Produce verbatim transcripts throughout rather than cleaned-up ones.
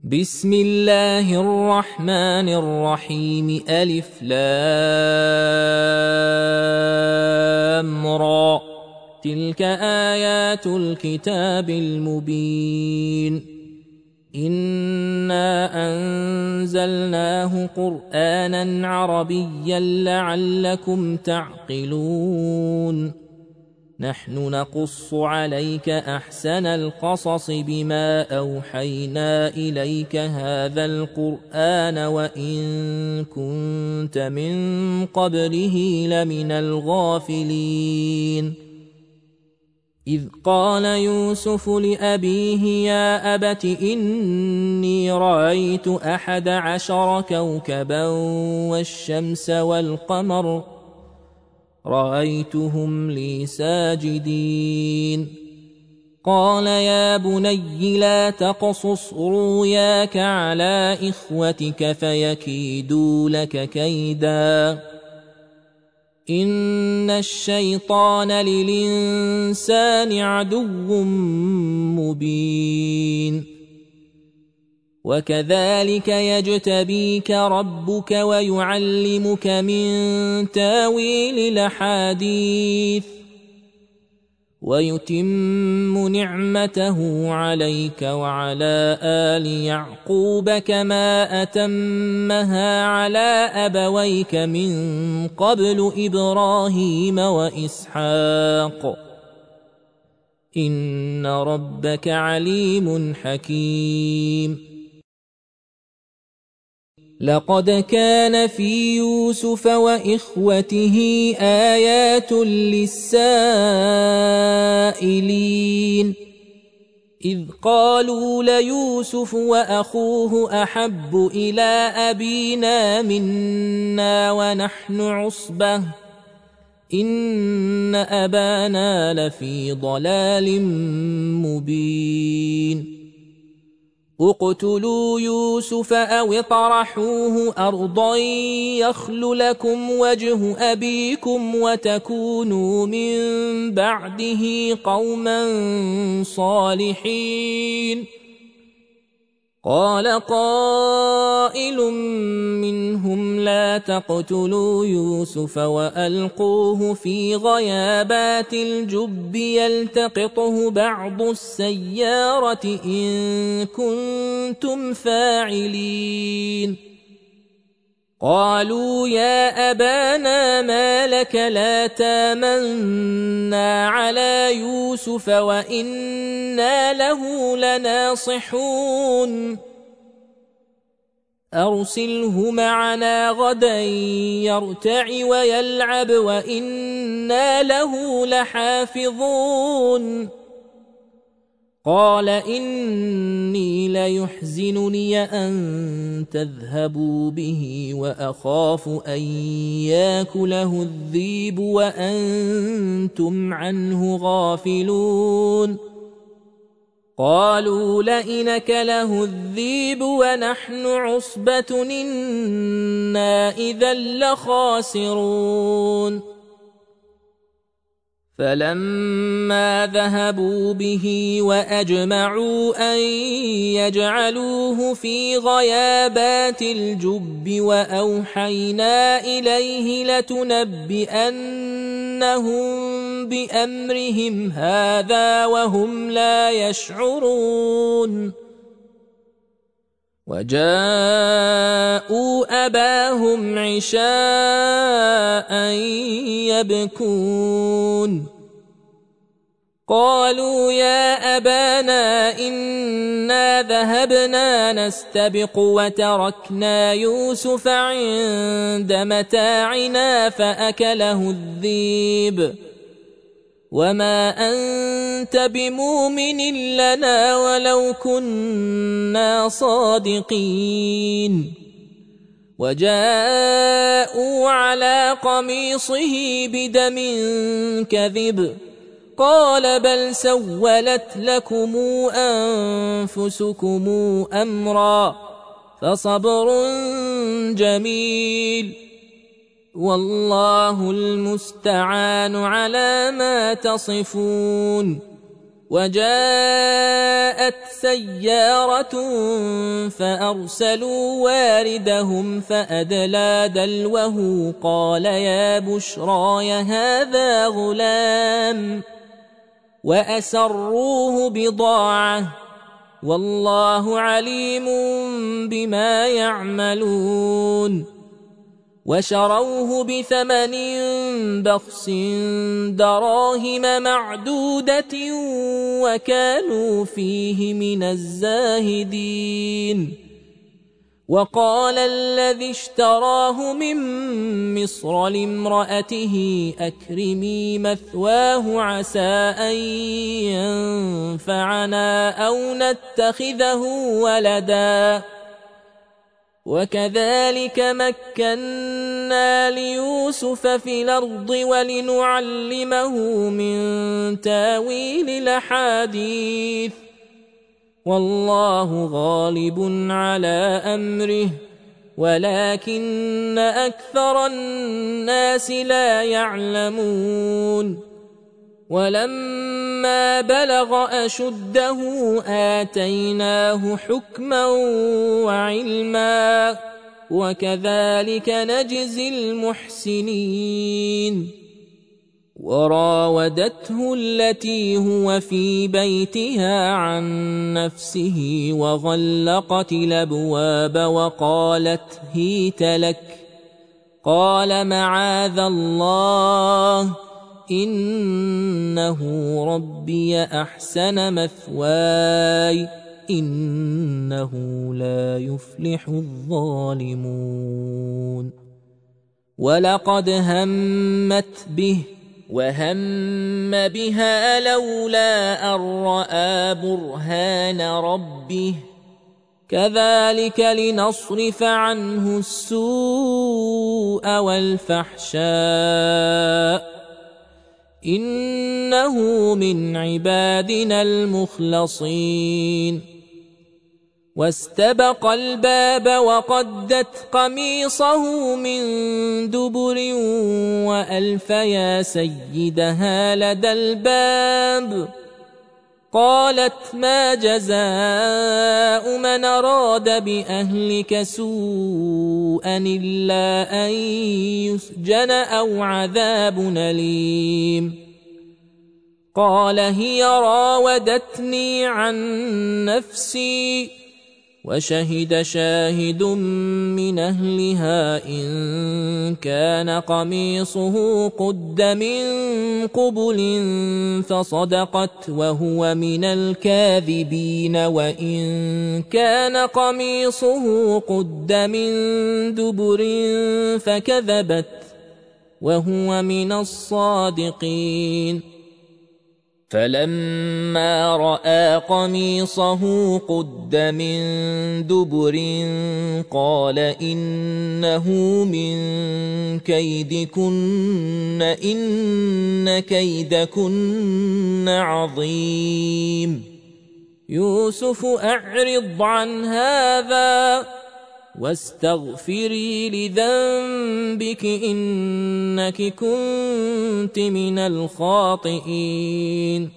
بسم الله الرحمن الرحيم ألف لام را تلك آيات الكتاب المبين إنا أنزلناه قرآنا عربيا لعلكم تعقلون نحن نقص عليك أحسن القصص بما أوحينا إليك هذا القرآن وإن كنت من قبله لمن الغافلين إذ قال يوسف لأبيه يا أبت إني رأيت أحد عشر كوكبا والشمس والقمر رأيتهم لي ساجدين قال يا بني لا تقصص رؤياك على إخوتك فيكيدوا لك كيدا إن الشيطان للإنسان عدو مبين وكذلك يجتبيك ربك ويعلمك من تاويل الأحاديث ويتم نعمته عليك وعلى آل يعقوب كما أتمها على أبويك من قبل إبراهيم وإسحاق إن ربك عليم حكيم لقد كان في يوسف وإخوته آيات للسائلين إذ قالوا ليوسف وأخوه أحب إلى أبينا منا ونحن عصبة إن أبانا لفي ضلال مبين اقتلوا يوسف أو اطرحوه أرضا يخل لكم وجه أبيكم وتكونوا من بعده قوما صالحين قال قائل منهم لا تقتلوا يوسف وألقوه في غيابات الجب يلتقطه بعض السيارة إن كنتم فاعلين قالوا يا أبانا ما لك لا تامنا على يوسف وإنا له لناصحون أرسله معنا غدا يرتع ويلعب وإنا له لحافظون قال إني ليحزنني أن تذهبوا به وأخاف أن ياكله الذئب وأنتم عنه غافلون قالوا لئن أكله الذئب ونحن عصبة إنا إذا لخاسرون فلما ذهبوا به وأجمعوا أن يجعلوه في غيابات الجب وأوحينا إليه لتنبئنهم بأمرهم هذا وهم لا يشعرون وجاءوا أباهم عشاء يبكون قالوا يا أبانا إنا ذهبنا نستبق وتركنا يوسف عند متاعنا فأكله الذئب وما أنت بمؤمن لنا ولو كنا صادقين وجاءوا على قميصه بدم كذب قال بل سولت لكم أنفسكم أمرا فصبر جميل والله المستعان على ما تصفون وجاءت سيارة فأرسلوا واردهم فأدلى دلوه قال يا بشراي هذا غلام وأسروه بضاعة والله عليم بما يعملون وشروه بثمن بخس دراهم معدودة وكانوا فيه من الزاهدين وقال الذي اشتراه من مصر لامرأته أكرمي مثواه عسى أن ينفعنا أو نتخذه ولدا وكذلك مكنا ليوسف في الأرض ولنعلمه من تاويل الأحاديث والله غالب على أمره ولكن أكثر الناس لا يعلمون ولما بلغ أشده آتيناه حكما وعلما وكذلك نجزي المحسنين وراودته التي هو في بيتها عن نفسه وغلقت الأبواب وقالت هيت لك قال معاذ الله إنه ربي أحسن مثواي إنه لا يفلح الظالمون ولقد همت به وهم بها لولا أن رأى برهان ربه كذلك لنصرف عنه السوء والفحشاء إنه من عبادنا المخلصين واستبق الباب وقدت قميصه من دبر وألف يا سيدها لدى الباب قالت ما جزاء من أراد بأهلك سوءا إلا أن يسجن أو عذاب أليم قال هي راودتني عن نفسي وشهد شاهد من أهلها إن كان قميصه قد من قبل فصدقت وهو من الكاذبين وإن كان قميصه قد من دبر فكذبت وهو من الصادقين فلما رأى قميصه قد من دبر قال إنه من كيدكن إن كيدكن عظيم يوسف أعرض عن هذا واستغفري لذنبك إنك كنت من الخاطئين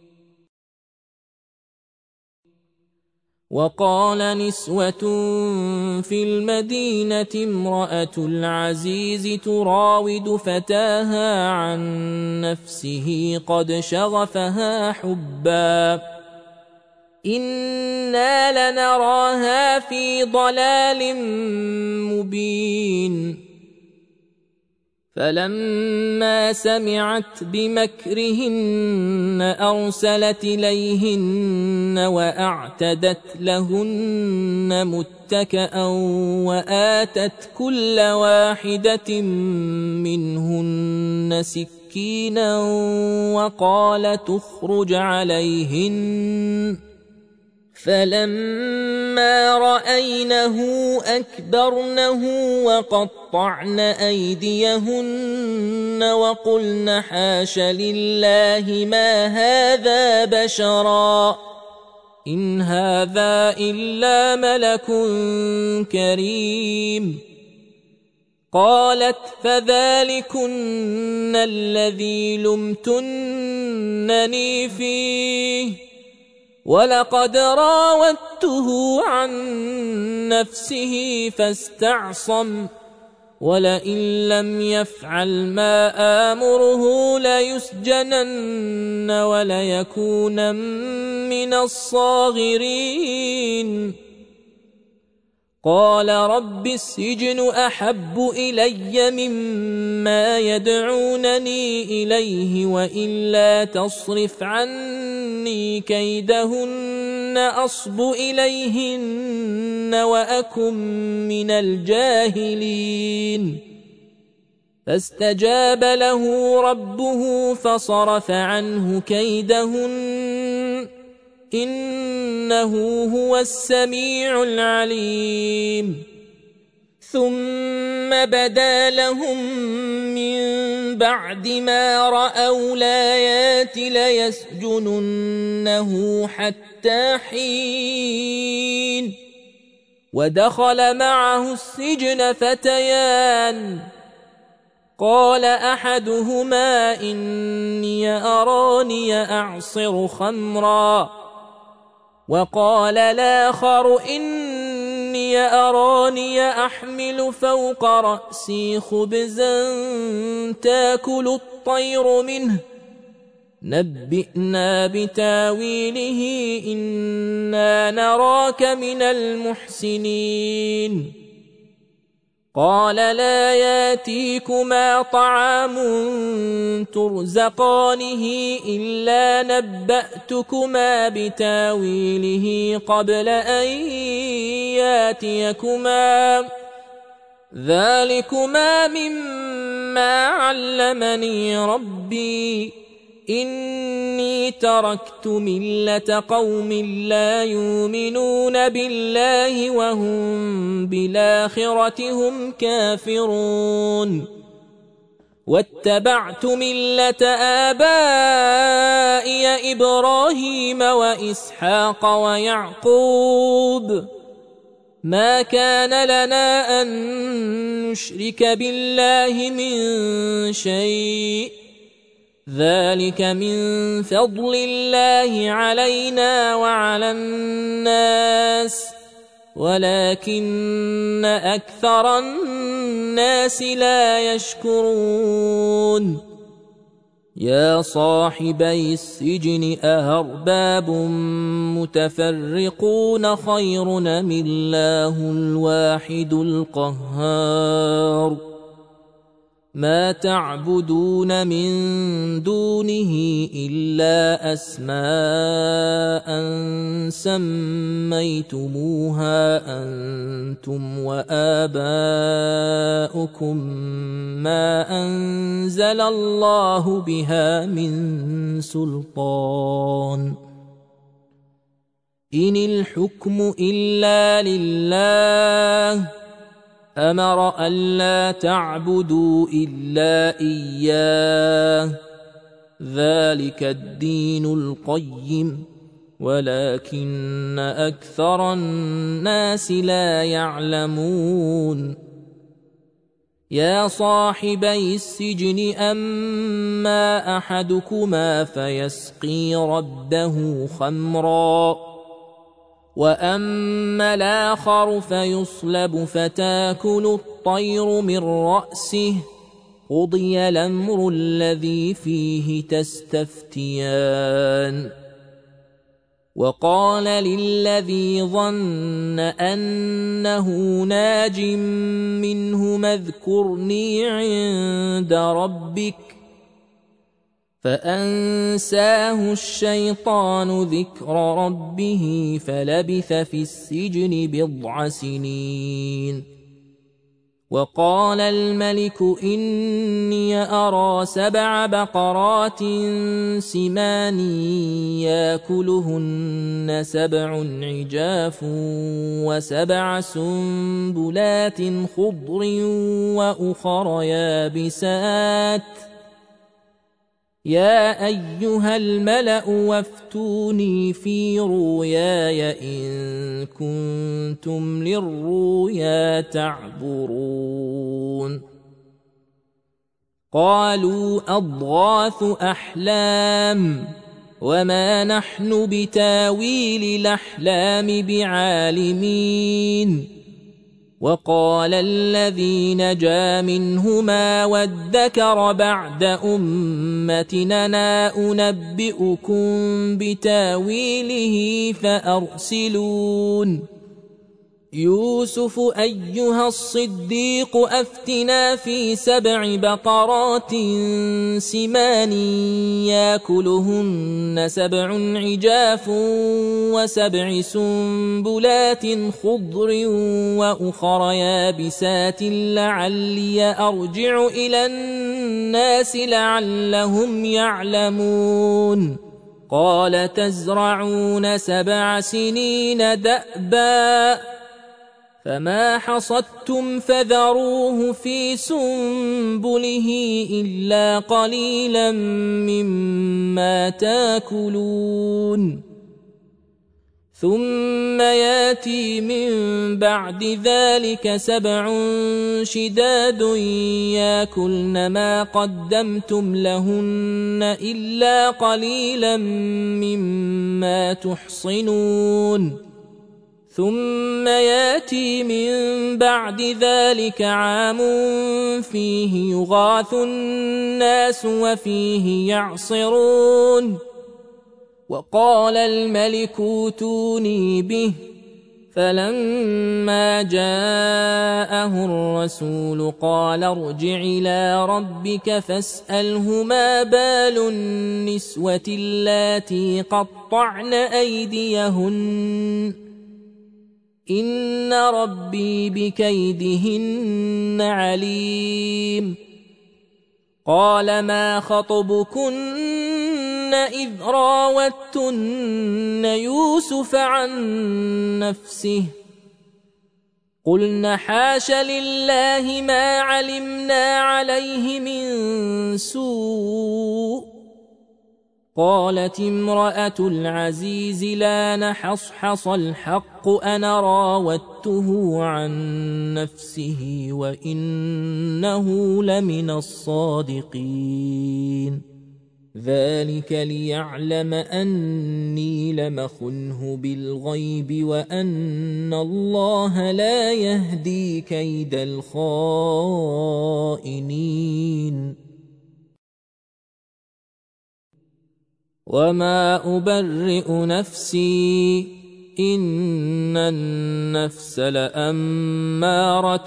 وقال نسوة في المدينة امرأة العزيز تراود فتاها عن نفسه قد شغفها حبا إنا لنراها في ضلال مبين فلما سمعت بمكرهن أرسلت إليهن وأعتدت لهن متكئا وآتت كل واحدة منهن سكينا وقالت اخرج عليهن فلما رأينه أكبرنه وقطعن أيديهن وقلن حاش لله ما هذا بشرا إن هذا إلا ملك كريم قالت فذلكن الذي لمتنني فيه ولقد راودته عن نفسه فاستعصم ولئن لم يفعل ما آمره ليسجنن وليكونن من الصاغرين قال رب السجن أحب إلي مما يدعونني إليه وإلا تصرف عني كيدهن أصب إليهن وأكن من الجاهلين فاستجاب له ربه فصرف عنه كيدهن إنه هو السميع العليم ثم بدا لهم من بعد ما رأوا الآيات ليسجننه حتى حين ودخل معه السجن فتيان قال أحدهما إني أراني أعصر خمرا وقال الآخر إني أراني أحمل فوق رأسي خبزا تاكل الطير منه نبئنا بتاويله إنا نراك من المحسنين قال لا ياتيكما طعام ترزقانه إلا نبأتكما بتاويله قبل أن ياتيكما ذلكما مما علمني ربي إني تركت ملة قوم لا يؤمنون بالله وهم بالآخرة هم كافرون واتبعت ملة آبائي إبراهيم وإسحاق ويعقوب ما كان لنا أن نشرك بالله من شيء ذلك من فضل الله علينا وعلى الناس ولكن أكثر الناس لا يشكرون يا صاحبي السجن أأرباب متفرقون خير أم الله الواحد القهار ما تعبدون من دونه إلا أسماء سميتموها أنتم وآباؤكم ما أنزل الله بها من سلطان إن الحكم إلا لله أمر ألا تعبدوا إلا إياه ذلك الدين القيم ولكن أكثر الناس لا يعلمون يا صاحبي السجن أما أحدكما فيسقي ربه خمرا وأما الآخر فيصلب فتاكل الطير من رأسه قضي الأمر الذي فيه تستفتيان وقال للذي ظن أنه ناج منهما اذكرني عند ربك فأنساه الشيطان ذكر ربه فلبث في السجن بضع سنين وقال الملك إني أرى سبع بقرات سمان يأكلهن سبع عجاف وسبع سنبلات خضر وأخر يابسات يا أيها الملأ وافتوني في رؤياي إن كنتم للرؤيا تعبرون قالوا أضغاث أحلام وما نحن بتاويل الأحلام بعالمين وقال الذي نجا منهما وادكر بعد أمتنا أنبئكم بتاويله فأرسلون يوسف أيها الصديق أفتنا في سبع بقرات سمان ياكلهن سبع عجاف وسبع سنبلات خضر وأخر يابسات لعلي أرجع إلى الناس لعلهم يعلمون قال تزرعون سبع سنين دأبا فما حصدتم فذروه في سنبله إلا قليلا مما تاكلون ثم ياتي من بعد ذلك سبع شداد ياكلن ما قدمتم لهن إلا قليلا مما تحصنون ثم ياتي من بعد ذلك عام فيه يغاث الناس وفيه يعصرون وقال الملك اوتوني به فلما جاءه الرسول قال ارجع إلى ربك فاسأله ما بال النسوة اللاتي قطعن أيديهن إن ربي بكيدهن عليم قال ما خطبكن إذ راوتن يوسف عن نفسه قلن حاش لله ما علمنا عليه من سوء قالت امرأة العزيز لا نحصحص الحق أنا راودته عن نفسه وإنه لمن الصادقين ذلك ليعلم أني لم أخنه بالغيب وأن الله لا يهدي كيد الخائنين وما أبرئ نفسي إن النفس لأمارة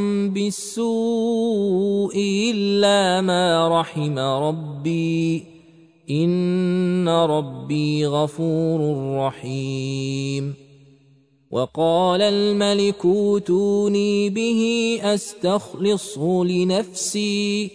بالسوء إلا ما رحم ربي إن ربي غفور رحيم وقال الملك اوتوني به أستخلصه لنفسي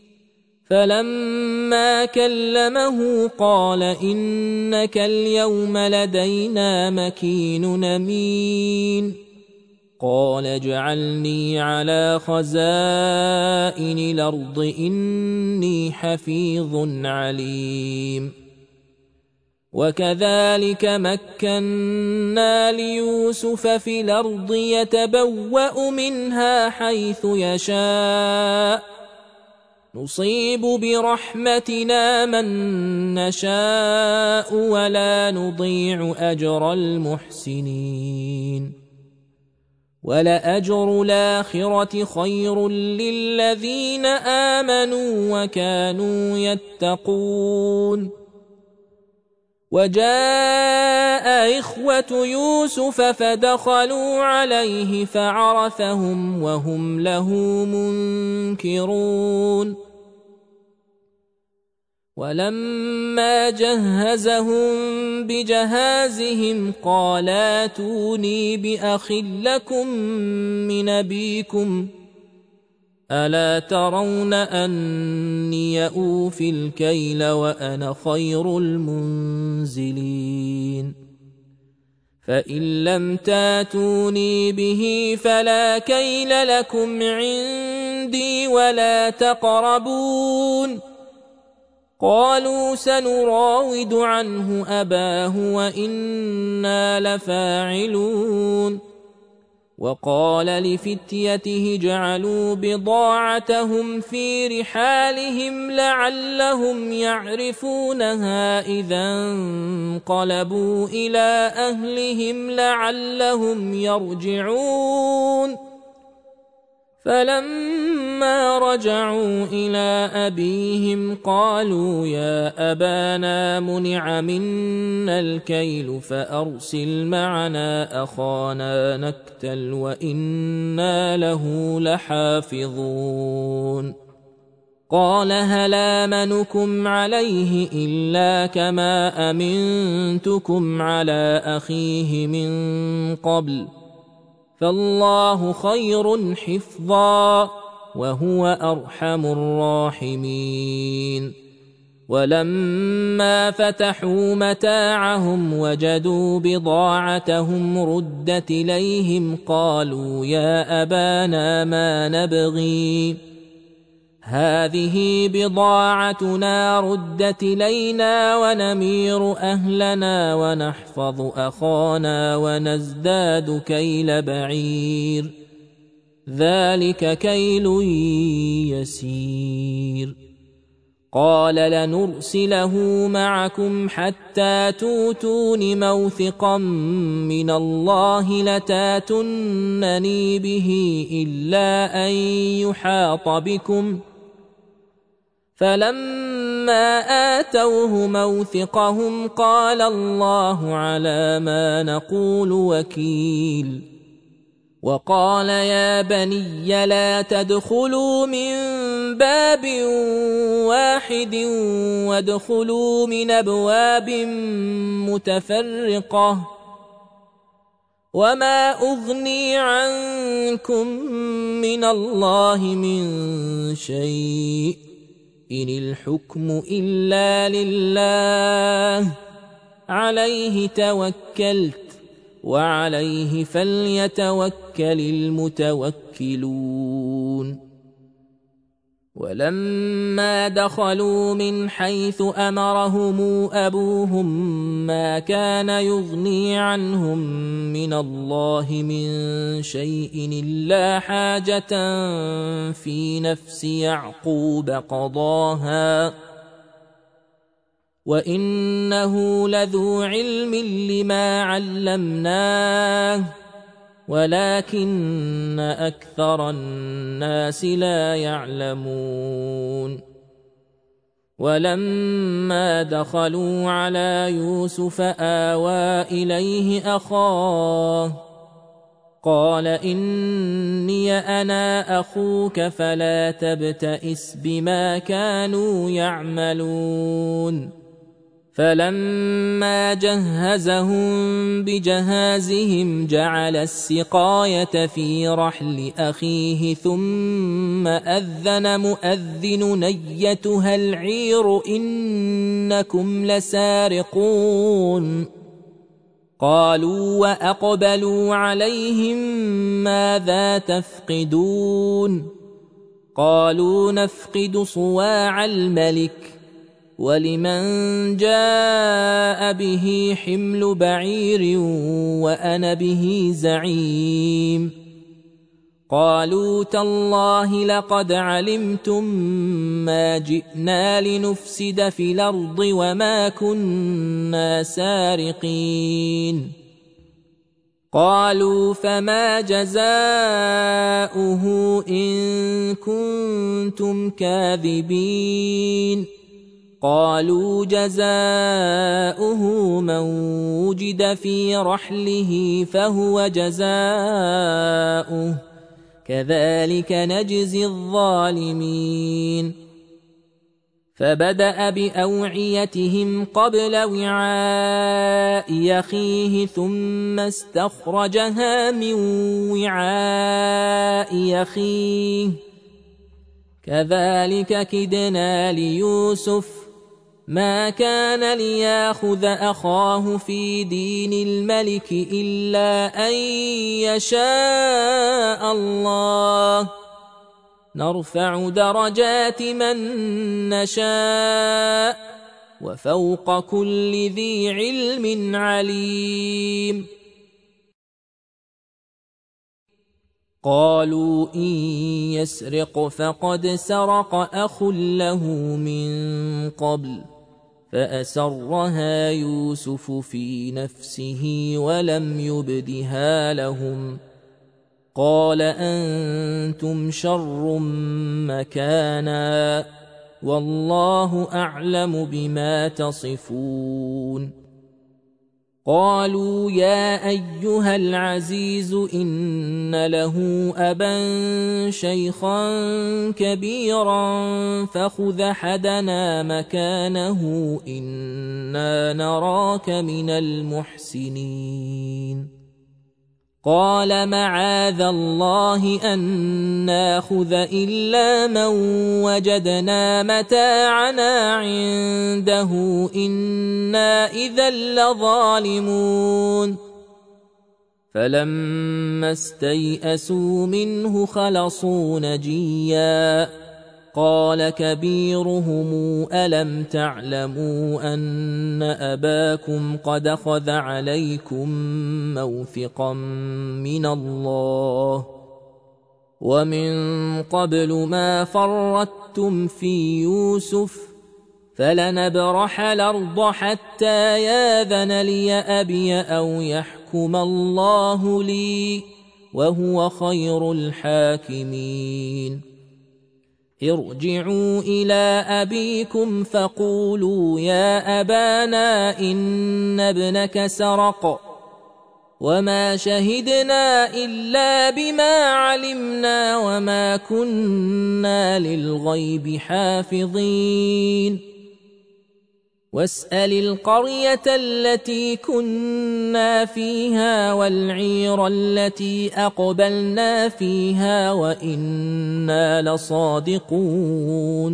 فلما كلمه قال إنك اليوم لدينا مكين أمين قال اجعلني على خزائن الأرض إني حفيظ عليم وكذلك مكنا ليوسف في الأرض يتبوأ منها حيث يشاء نصيب برحمتنا من نشاء ولا نضيع أجر المحسنين ولأجر الآخرة خير للذين آمنوا وكانوا يتقون وجاء إخوة يوسف فدخلوا عليه فعرفهم وهم له منكرون ولما جهزهم بجهازهم قال ائتوني بأخ لكم من أبيكم ألا ترون أني أوفي الكيل وأنا خير المنزلين فإن لم تاتوني به فلا كيل لكم عندي ولا تقربون قالوا سنراود عنه أباه وإنا لفاعلون وقال لفتيته جعلوا بضاعتهم في رحالهم لعلهم يعرفونها إذا انقلبوا إلى أهلهم لعلهم يرجعون فلما رجعوا إلى أبيهم قالوا يا أبانا منع منا الكيل فأرسل معنا أخانا نكتل وإنا له لحافظون قال هل آمنكم عليه إلا كما أمنتكم على أخيه من قبل فالله خير حفظا وهو أرحم الراحمين ولما فتحوا متاعهم وجدوا بضاعتهم ردت إليهم قالوا يا أبانا ما نبغي هذه بضاعتنا ردت إلينا ونمير أهلنا ونحفظ أخانا ونزداد كيل بعير ذلك كيل يسير قال لنرسله معكم حتى توتون موثقا من الله لتاتونني به إلا أن يحاط بكم فلما آتوه موثقهم قال الله على ما نقول وكيل وقال يا بني لا تدخلوا من باب واحد وادخلوا من أبواب متفرقة وما أغني عنكم من الله من شيء إن الحكم إلا لله عليه توكلت وعليه فليتوكل المتوكلون ولما دخلوا من حيث أمرهم أبوهم ما كان يغني عنهم من الله من شيء إلا حاجة في نفس يعقوب قضاها وإنه لذو علم لما علمناه ولكن أكثر الناس لا يعلمون ولما دخلوا على يوسف آوى إليه أخاه قال إني أنا أخوك فلا تبتئس بما كانوا يعملون فلما جهزهم بجهازهم جعل السقاية في رحل أخيه ثم أذن مؤذن أيتها العير إنكم لسارقون قالوا وأقبلوا عليهم ماذا تفقدون قالوا نفقد صواع الملك ولمن جاء به حمل بعير وأنا به زعيم قالوا تالله لقد علمتم ما جئنا لنفسد في الأرض وما كنا سارقين قالوا فما جزاؤه إن كنتم كاذبين قالوا جزاؤه من وجد في رحله فهو جزاؤه كذلك نجزي الظالمين فبدأ بأوعيتهم قبل وعاء أخيه ثم استخرجها من وعاء أخيه كذلك كدنا ليوسف ما كان ليأخذ أخاه في دين الملك إلا أن يشاء الله نرفع درجات من نشاء وفوق كل ذي علم عليم قالوا إن يسرق فقد سرق أخ له من قبل فأسرها يوسف في نفسه ولم يبدها لهم قال أنتم شر مكانا والله أعلم بما تصفون قالوا يا أيها العزيز إن له أبا شيخا كبيرا فخذ أحدنا مكانه إنا نراك من المحسنين قال معاذ الله أن ناخذ إلا من وجدنا متاعنا عنده إنا إذا لظالمون فلما استيئسوا منه خلصوا نجيا قال كبيرهم ألم تعلموا أن أباكم قد أخذ عليكم موثقا من الله ومن قبل ما فرطتم في يوسف فلنبرح الأرض حتى ياذن لي أبي أو يحكم الله لي وهو خير الحاكمين ارجعوا إلى أبيكم فقولوا يا أبانا إن ابنك سرق وما شهدنا إلا بما علمنا وما كنا للغيب حافظين واسأل القرية التي كنا فيها والعير التي أقبلنا فيها وإنا لصادقون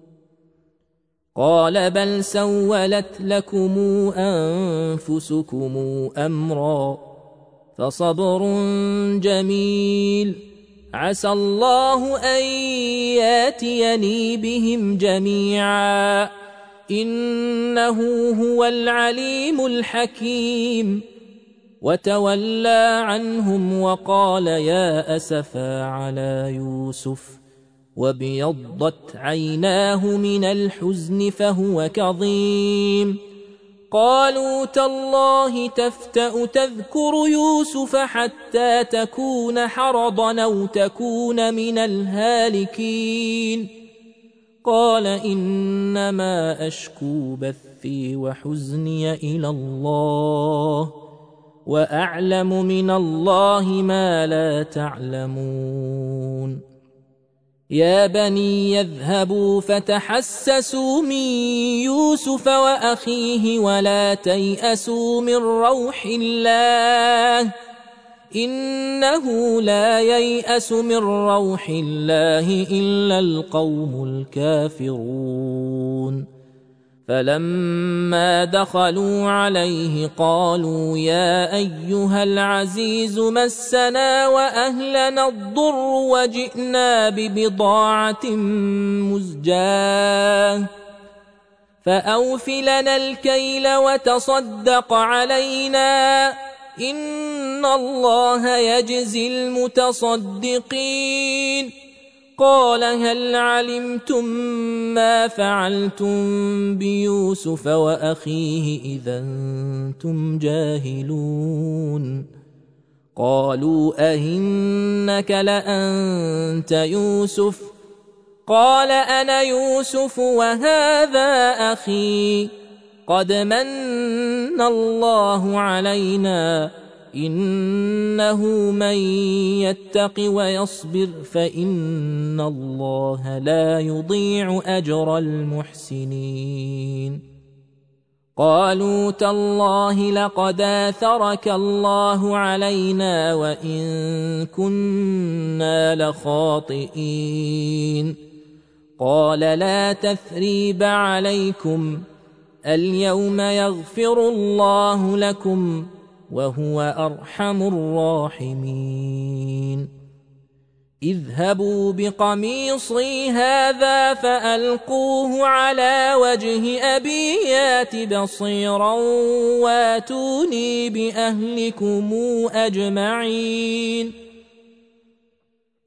قال بل سولت لكم أنفسكم أمرا فصبر جميل عسى الله أن ياتيني بهم جميعا إنه هو العليم الحكيم وتولى عنهم وقال يا أسفا على يوسف وابيضت عيناه من الحزن فهو كظيم قالوا تالله تفتأ تذكر يوسف حتى تكون حرضا أو تكون من الهالكين قال إنما أشكو بثي وحزني إلى الله وأعلم من الله ما لا تعلمون يا بني يذهبوا فتحسسوا من يوسف وأخيه ولا تيأسوا من روح الله إنه لا ييأس من روح الله إلا القوم الكافرون فلما دخلوا عليه قالوا يا أيها العزيز مسنا وأهلنا الضر وجئنا ببضاعة مزجاة فأوف لنا الكيل وتصدق علينا إن الله يجزي المتصدقين قال هل علمتم ما فعلتم بيوسف وأخيه إذا أنتم جاهلون قالوا أئنك لأنت يوسف قال أنا يوسف وهذا أخي قد من الله علينا إنه من يتق ويصبر فإن الله لا يضيع أجر المحسنين قالوا تالله لقد آثرك الله علينا وإن كنا لخاطئين قال لا تثريب عليكم اليوم يغفر الله لكم وهو أرحم الراحمين اذهبوا بقميصي هذا فألقوه على وجه أبي يات بصيرا واتوني بأهلكم أجمعين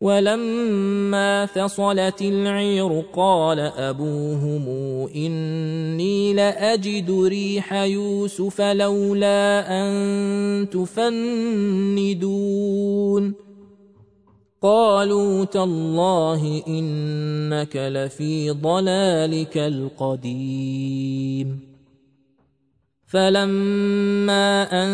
ولما فصلت العير قال أبوهم إني لأجد ريح يوسف لولا أن تفندون قالوا تالله إنك لفي ضلالك القديم فلما أن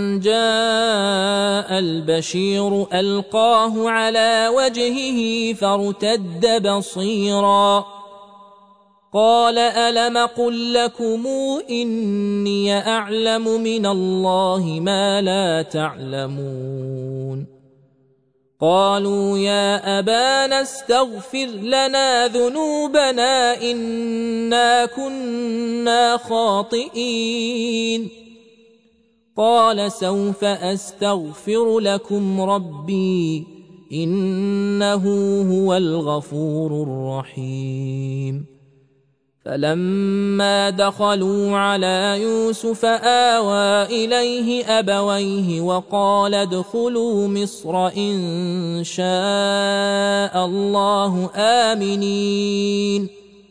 جاء البشير ألقاه على وجهه فارتد بصيرا قال ألم قل لكم إني أعلم من الله ما لا تعلمون قالوا يا أبانا استغفر لنا ذنوبنا إنا كنا خاطئين قال سوف أستغفر لكم ربي إنه هو الغفور الرحيم فلما دخلوا على يوسف آوى إليه أبويه وقال ادخلوا مصر إن شاء الله آمنين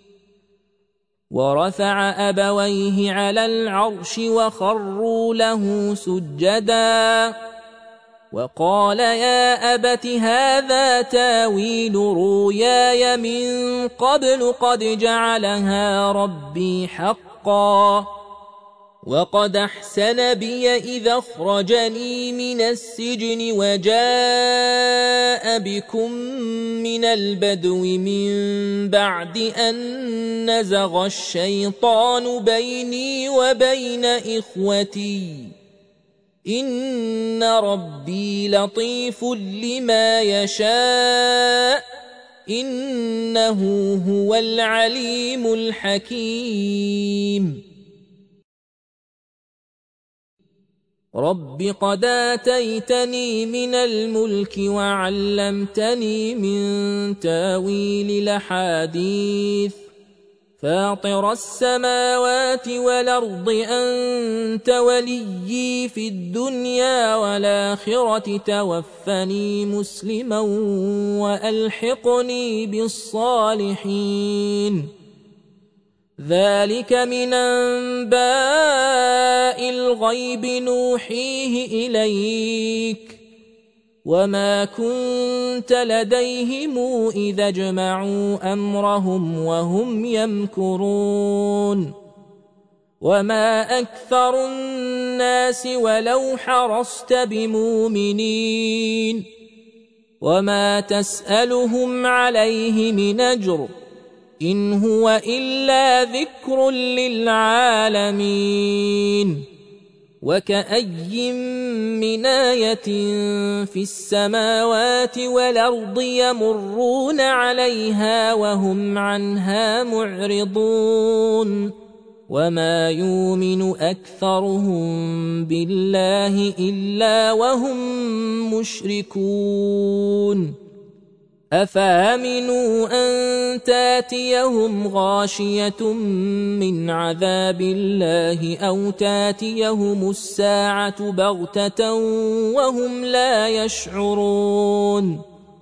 ورفع أبويه على العرش وخروا له سجدا وقال يا أبت هذا تاويل رؤياي من قبل قد جعلها ربي حقا وقد أحسن بي إذا أخرجني من السجن وجاء بكم من البدو من بعد أن نزغ الشيطان بيني وبين إخوتي إن ربي لطيف لما يشاء إنه هو العليم الحكيم رب قد آتيتني من الملك وعلمتني من تاويل الأحاديث فاطر السماوات والأرض أنت وليي في الدنيا والآخرة توفني مسلما وألحقني بالصالحين ذلك من أنباء الغيب نوحيه إليك وما كنت لديهم إذا اجمعوا أمرهم وهم يمكرون وما أكثر الناس ولو حرصت بمؤمنين وما تسألهم عليه من أجر إن هو إلا ذكر للعالمين وكأي من آية في السماوات والأرض يمرون عليها وهم عنها معرضون وما يؤمن أكثرهم بالله إلا وهم مشركون أفامنوا أن تاتيهم غاشية من عذاب الله أو تاتيهم الساعة بغتة وهم لا يشعرون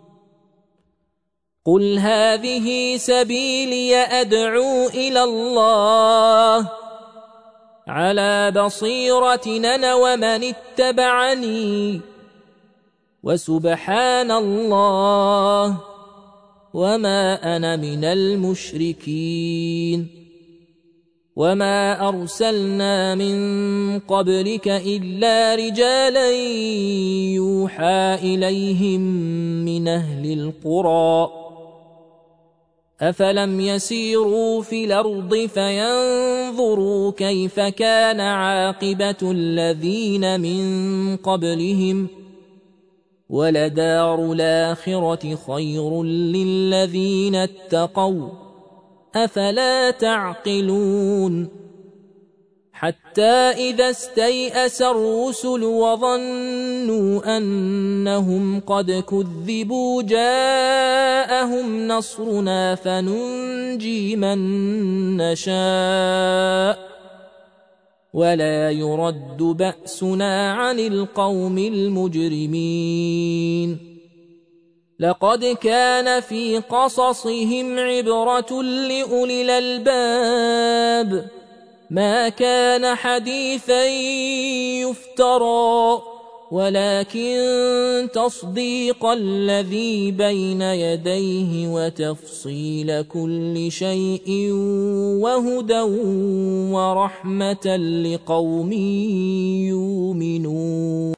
قل هذه سبيلي أدعو إلى الله على بصيرة أنا ومن اتبعني وسبحان الله وما أنا من المشركين وما أرسلنا من قبلك إلا رجالا يوحى إليهم من أهل القرى أفلم يسيروا في الأرض فينظروا كيف كان عاقبة الذين من قبلهم ولدار الآخرة خير للذين اتقوا أفلا تعقلون حتى إذا استيأس الرسل وظنوا أنهم قد كذبوا جاءهم نصرنا فننجي من نشاء ولا يرد بأسنا عن القوم المجرمين لقد كان في قصصهم عبرة لأولي الألباب ما كان حديثا يفترى ولكن تصديق الذي بين يديه وتفصيل كل شيء وهدى ورحمة لقوم يؤمنون.